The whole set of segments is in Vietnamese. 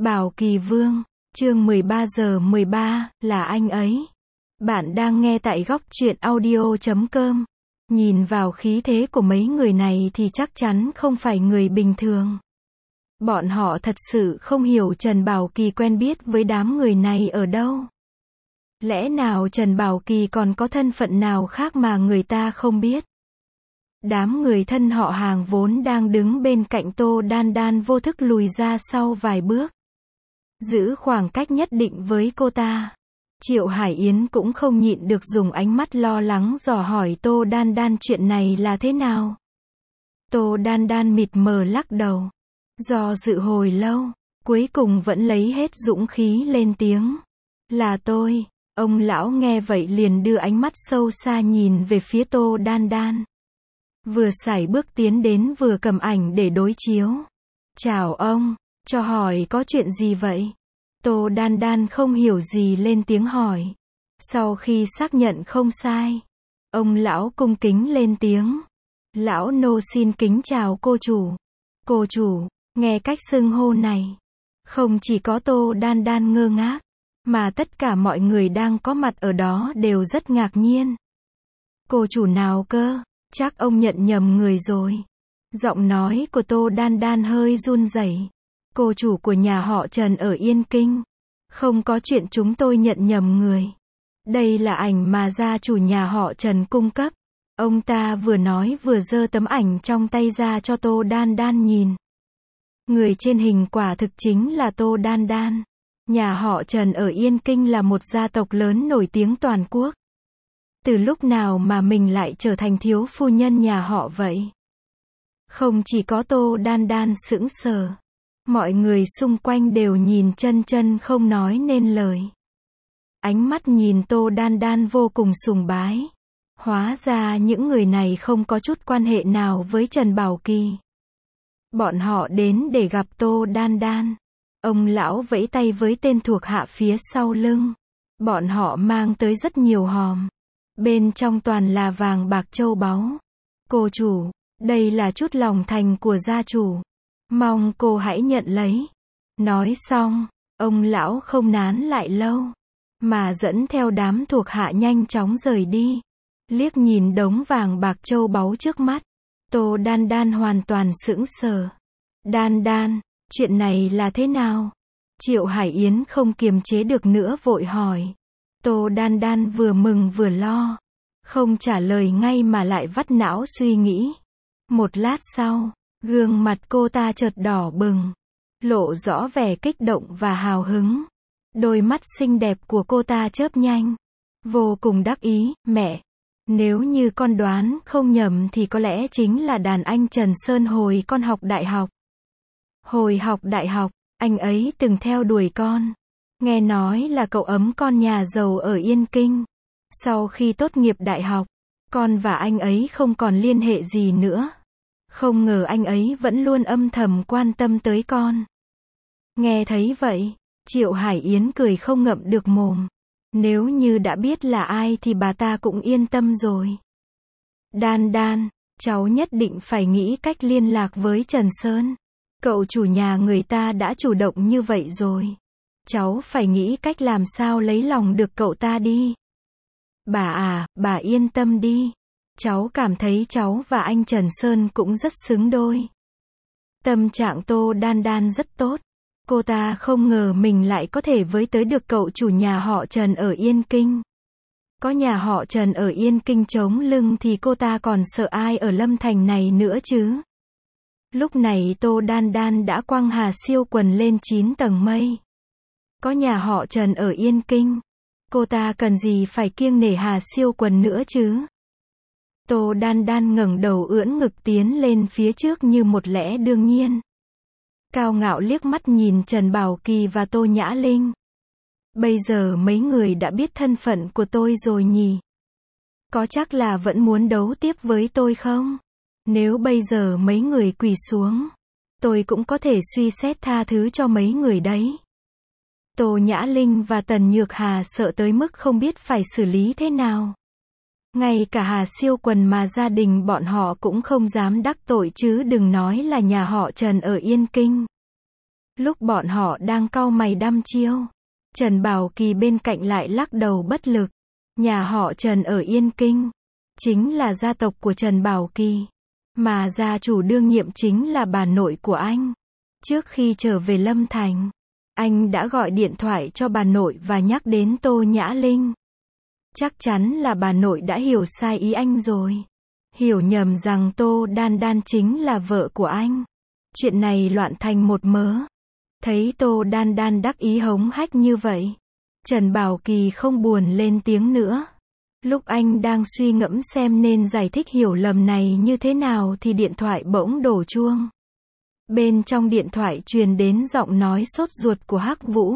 Bảo Kỳ Vương, chương 13 giờ 13, là anh ấy. Bạn đang nghe tại góc truyện audio.com. Nhìn vào khí thế của mấy người này thì chắc chắn không phải người bình thường. Bọn họ thật sự không hiểu Trần Bảo Kỳ quen biết với đám người này ở đâu. Lẽ nào Trần Bảo Kỳ còn có thân phận nào khác mà người ta không biết? Đám người thân họ Hàng vốn đang đứng bên cạnh Tô Đan Đan vô thức lùi ra sau vài bước. Giữ khoảng cách nhất định với cô ta. Triệu Hải Yến cũng không nhịn được dùng ánh mắt lo lắng dò hỏi Tô Đan Đan chuyện này là thế nào. Tô Đan Đan mịt mờ lắc đầu. Do dự hồi lâu, cuối cùng vẫn lấy hết dũng khí lên tiếng. Là tôi. Ông lão nghe vậy liền đưa ánh mắt sâu xa nhìn về phía Tô Đan Đan. Vừa sải bước tiến đến vừa cầm ảnh để đối chiếu. Chào ông, cho hỏi có chuyện gì vậy? Tô Đan Đan không hiểu gì lên tiếng hỏi. Sau khi xác nhận không sai, ông lão cung kính lên tiếng. Lão nô xin kính chào cô chủ. Cô chủ, nghe cách xưng hô này. Không chỉ có Tô Đan Đan ngơ ngác, mà tất cả mọi người đang có mặt ở đó đều rất ngạc nhiên. Cô chủ nào cơ? Chắc ông nhận nhầm người rồi. Giọng nói của Tô Đan Đan hơi run rẩy. Cô chủ của nhà họ Trần ở Yên Kinh. Không có chuyện chúng tôi nhận nhầm người. Đây là ảnh mà gia chủ nhà họ Trần cung cấp. Ông ta vừa nói vừa giơ tấm ảnh trong tay ra cho Tô Đan Đan nhìn. Người trên hình quả thực chính là Tô Đan Đan. Nhà họ Trần ở Yên Kinh là một gia tộc lớn nổi tiếng toàn quốc. Từ lúc nào mà mình lại trở thành thiếu phu nhân nhà họ vậy? Không chỉ có Tô Đan Đan sững sờ. Mọi người xung quanh đều nhìn chân chân không nói nên lời. Ánh mắt nhìn Tô Đan Đan vô cùng sùng bái. Hóa ra những người này không có chút quan hệ nào với Trần Bảo Kỳ. Bọn họ đến để gặp Tô Đan Đan. Ông lão vẫy tay với tên thuộc hạ phía sau lưng. Bọn họ mang tới rất nhiều hòm. Bên trong toàn là vàng bạc châu báu. Cô chủ, đây là chút lòng thành của gia chủ. Mong cô hãy nhận lấy. Nói xong, ông lão không nán lại lâu, mà dẫn theo đám thuộc hạ nhanh chóng rời đi. Liếc nhìn đống vàng bạc châu báu trước mắt, Tô Đan Đan hoàn toàn sững sờ. Đan Đan, chuyện này là thế nào? Triệu Hải Yến không kiềm chế được nữa vội hỏi. Tô Đan Đan vừa mừng vừa lo. Không trả lời ngay mà lại vắt não suy nghĩ. Một lát sau, gương mặt cô ta chợt đỏ bừng, lộ rõ vẻ kích động và hào hứng. Đôi mắt xinh đẹp của cô ta chớp nhanh, vô cùng đắc ý. Mẹ, nếu như con đoán không nhầm thì có lẽ chính là đàn anh Trần Sơn hồi con học đại học. Hồi học đại học, anh ấy từng theo đuổi con. Nghe nói là cậu ấm con nhà giàu ở Yên Kinh. Sau khi tốt nghiệp đại học, con và anh ấy không còn liên hệ gì nữa. Không ngờ anh ấy vẫn luôn âm thầm quan tâm tới con. Nghe thấy vậy, Triệu Hải Yến cười không ngậm được mồm. Nếu như đã biết là ai thì bà ta cũng yên tâm rồi. Đan Đan, cháu nhất định phải nghĩ cách liên lạc với Trần Sơn. Cậu chủ nhà người ta đã chủ động như vậy rồi. Cháu phải nghĩ cách làm sao lấy lòng được cậu ta đi. Bà à, bà yên tâm đi. Cháu cảm thấy cháu và anh Trần Sơn cũng rất xứng đôi. Tâm trạng Tô Đan Đan rất tốt. Cô ta không ngờ mình lại có thể với tới được cậu chủ nhà họ Trần ở Yên Kinh. Có nhà họ Trần ở Yên Kinh chống lưng thì cô ta còn sợ ai ở Lâm Thành này nữa chứ. Lúc này Tô Đan Đan đã quăng Hà Siêu Quần lên 9 tầng mây. Có nhà họ Trần ở Yên Kinh, cô ta cần gì phải kiêng nể Hà Siêu Quần nữa chứ. Tô Đan Đan ngẩng đầu ưỡn ngực tiến lên phía trước như một lẽ đương nhiên. Cao ngạo liếc mắt nhìn Trần Bảo Kỳ và Tô Nhã Linh. Bây giờ mấy người đã biết thân phận của tôi rồi nhỉ? Có chắc là vẫn muốn đấu tiếp với tôi không? Nếu bây giờ mấy người quỳ xuống, tôi cũng có thể suy xét tha thứ cho mấy người đấy. Tô Nhã Linh và Tần Nhược Hà sợ tới mức không biết phải xử lý thế nào. Ngay cả Hà Siêu Quần mà gia đình bọn họ cũng không dám đắc tội chứ đừng nói là nhà họ Trần ở Yên Kinh. Lúc bọn họ đang cau mày đăm chiêu, Trần Bảo Kỳ bên cạnh lại lắc đầu bất lực. Nhà họ Trần ở Yên Kinh, chính là gia tộc của Trần Bảo Kỳ, mà gia chủ đương nhiệm chính là bà nội của anh. Trước khi trở về Lâm Thành, anh đã gọi điện thoại cho bà nội và nhắc đến Tô Nhã Linh. Chắc chắn là bà nội đã hiểu sai ý anh rồi. Hiểu nhầm rằng Tô Đan Đan chính là vợ của anh. Chuyện này loạn thành một mớ. Thấy Tô Đan Đan đắc ý hống hách như vậy, Trần Bảo Kỳ không buồn lên tiếng nữa. Lúc anh đang suy ngẫm xem nên giải thích hiểu lầm này như thế nào thì điện thoại bỗng đổ chuông. Bên trong điện thoại truyền đến giọng nói sốt ruột của Hắc Vũ.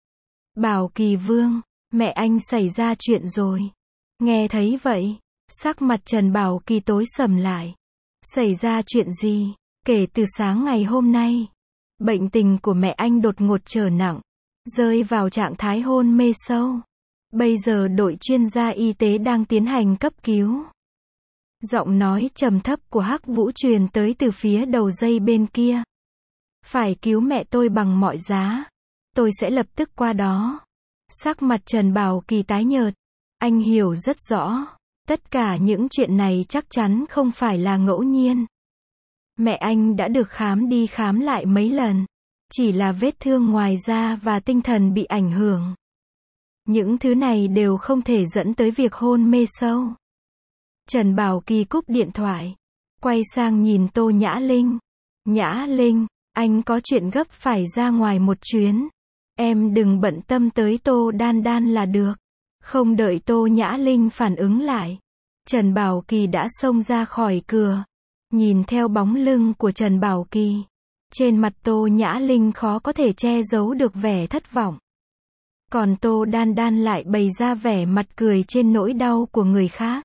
Bảo Kỳ Vương, mẹ anh xảy ra chuyện rồi. Nghe thấy vậy, sắc mặt Trần Bảo Kỳ tối sầm lại. Xảy ra chuyện gì? Kể từ sáng ngày hôm nay, bệnh tình của mẹ anh đột ngột trở nặng, rơi vào trạng thái hôn mê sâu. Bây giờ đội chuyên gia y tế đang tiến hành cấp cứu. Giọng nói trầm thấp của Hắc Vũ truyền tới từ phía đầu dây bên kia. Phải cứu mẹ tôi bằng mọi giá. Tôi sẽ lập tức qua đó. Sắc mặt Trần Bảo Kỳ tái nhợt. Anh hiểu rất rõ. Tất cả những chuyện này chắc chắn không phải là ngẫu nhiên. Mẹ anh đã được khám đi khám lại mấy lần. Chỉ là vết thương ngoài da và tinh thần bị ảnh hưởng. Những thứ này đều không thể dẫn tới việc hôn mê sâu. Trần Bảo Kỳ cúp điện thoại. Quay sang nhìn Tô Nhã Linh. Nhã Linh, anh có chuyện gấp phải ra ngoài một chuyến. Em đừng bận tâm tới Tô Đan Đan là được. Không đợi Tô Nhã Linh phản ứng lại, Trần Bảo Kỳ đã xông ra khỏi cửa. Nhìn theo bóng lưng của Trần Bảo Kỳ, trên mặt Tô Nhã Linh khó có thể che giấu được vẻ thất vọng. Còn Tô Đan Đan lại bày ra vẻ mặt cười trên nỗi đau của người khác.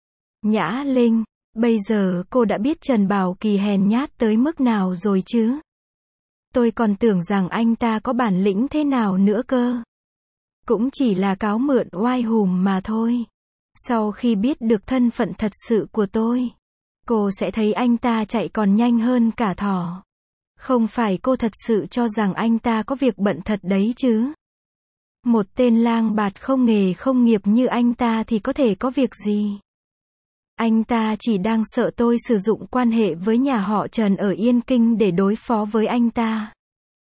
Nhã Linh, bây giờ cô đã biết Trần Bảo Kỳ hèn nhát tới mức nào rồi chứ? Tôi còn tưởng rằng anh ta có bản lĩnh thế nào nữa cơ. Cũng chỉ là cáo mượn oai hùm mà thôi. Sau khi biết được thân phận thật sự của tôi, cô sẽ thấy anh ta chạy còn nhanh hơn cả thỏ. Không phải cô thật sự cho rằng anh ta có việc bận thật đấy chứ? Một tên lang bạt không nghề không nghiệp như anh ta thì có thể có việc gì? Anh ta chỉ đang sợ tôi sử dụng quan hệ với nhà họ Trần ở Yên Kinh để đối phó với anh ta.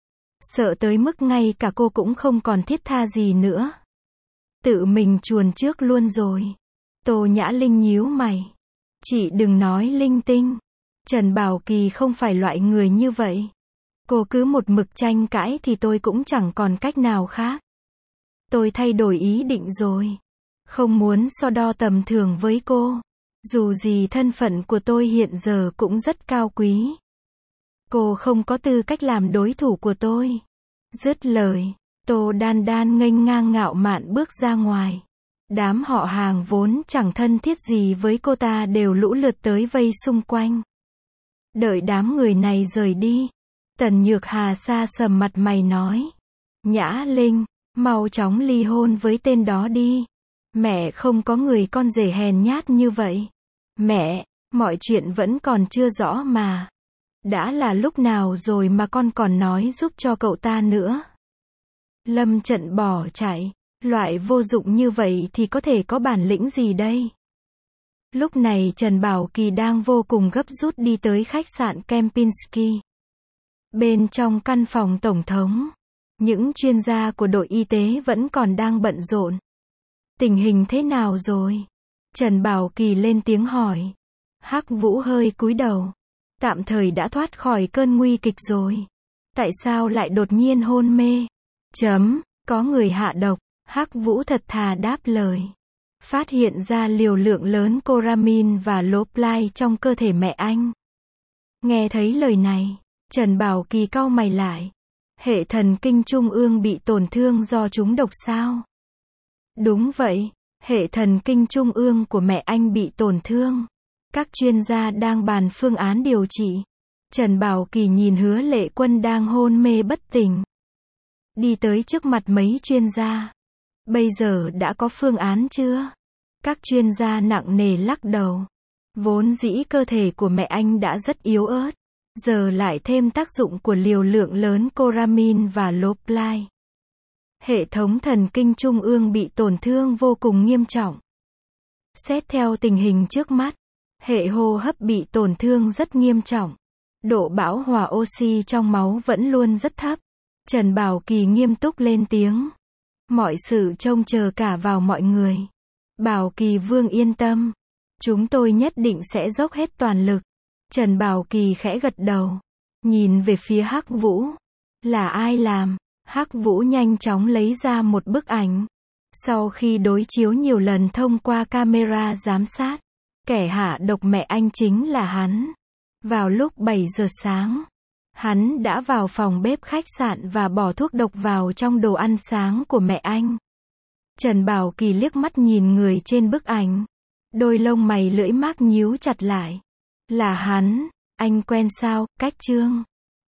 Sợ tới mức ngay cả cô cũng không còn thiết tha gì nữa. Tự mình chuồn trước luôn rồi. Tô Nhã Linh nhíu mày. Chị đừng nói linh tinh. Trần Bảo Kỳ không phải loại người như vậy. Cô cứ một mực tranh cãi thì tôi cũng chẳng còn cách nào khác. Tôi thay đổi ý định rồi. Không muốn so đo tầm thường với cô. Dù gì thân phận của tôi hiện giờ cũng rất cao quý. Cô không có tư cách làm đối thủ của tôi. Dứt lời, Tô Đan Đan nghênh ngang ngạo mạn bước ra ngoài. Đám họ hàng vốn chẳng thân thiết gì với cô ta đều lũ lượt tới vây xung quanh. Đợi đám người này rời đi, Tần Nhược Hà sa sầm mặt mày nói. Nhã Linh, mau chóng ly hôn với tên đó đi. Mẹ không có người con rể hèn nhát như vậy. Mẹ, mọi chuyện vẫn còn chưa rõ mà. Đã là lúc nào rồi mà con còn nói giúp cho cậu ta nữa. Lâm Trận bỏ chạy. Loại vô dụng như vậy thì có thể có bản lĩnh gì đây? Lúc này Trần Bảo Kỳ đang vô cùng gấp rút đi tới khách sạn Kempinski. Bên trong căn phòng tổng thống, những chuyên gia của đội y tế vẫn còn đang bận rộn. Tình hình thế nào rồi? Trần Bảo Kỳ lên tiếng hỏi. Hắc Vũ hơi cúi đầu. Tạm thời đã thoát khỏi cơn nguy kịch rồi. Tại sao lại đột nhiên hôn mê? Có người hạ độc. Hắc Vũ thật thà đáp lời. Phát hiện ra liều lượng lớn coramin và lopline trong cơ thể mẹ anh. Nghe thấy lời này, Trần Bảo Kỳ cau mày lại. Hệ thần kinh trung ương bị tổn thương do trúng độc sao? Đúng vậy, hệ thần kinh trung ương của mẹ anh bị tổn thương. Các chuyên gia đang bàn phương án điều trị. Trần Bảo Kỳ nhìn Hứa Lệ Quân đang hôn mê bất tỉnh. Đi tới trước mặt mấy chuyên gia. Bây giờ đã có phương án chưa? Các chuyên gia nặng nề lắc đầu. Vốn dĩ cơ thể của mẹ anh đã rất yếu ớt. giờ lại thêm tác dụng của liều lượng lớn coramin và Loplai. Hệ thống thần kinh trung ương bị tổn thương vô cùng nghiêm trọng. Xét theo tình hình trước mắt, hệ hô hấp bị tổn thương rất nghiêm trọng. Độ bão hòa oxy trong máu vẫn luôn rất thấp. Trần Bảo Kỳ nghiêm túc lên tiếng. Mọi sự trông chờ cả vào mọi người. Bảo Kỳ Vương yên tâm. Chúng tôi nhất định sẽ dốc hết toàn lực. Trần Bảo Kỳ khẽ gật đầu. Nhìn về phía Hắc Vũ. Là ai làm? Hắc Vũ nhanh chóng lấy ra một bức ảnh. Sau khi đối chiếu nhiều lần thông qua camera giám sát, kẻ hạ độc mẹ anh chính là hắn. Vào lúc 7 giờ sáng, hắn đã vào phòng bếp khách sạn và bỏ thuốc độc vào trong đồ ăn sáng của mẹ anh. Trần Bảo Kỳ liếc mắt nhìn người trên bức ảnh. Đôi lông mày lưỡi mác nhíu chặt lại. Là hắn, anh quen sao, Cách Trương?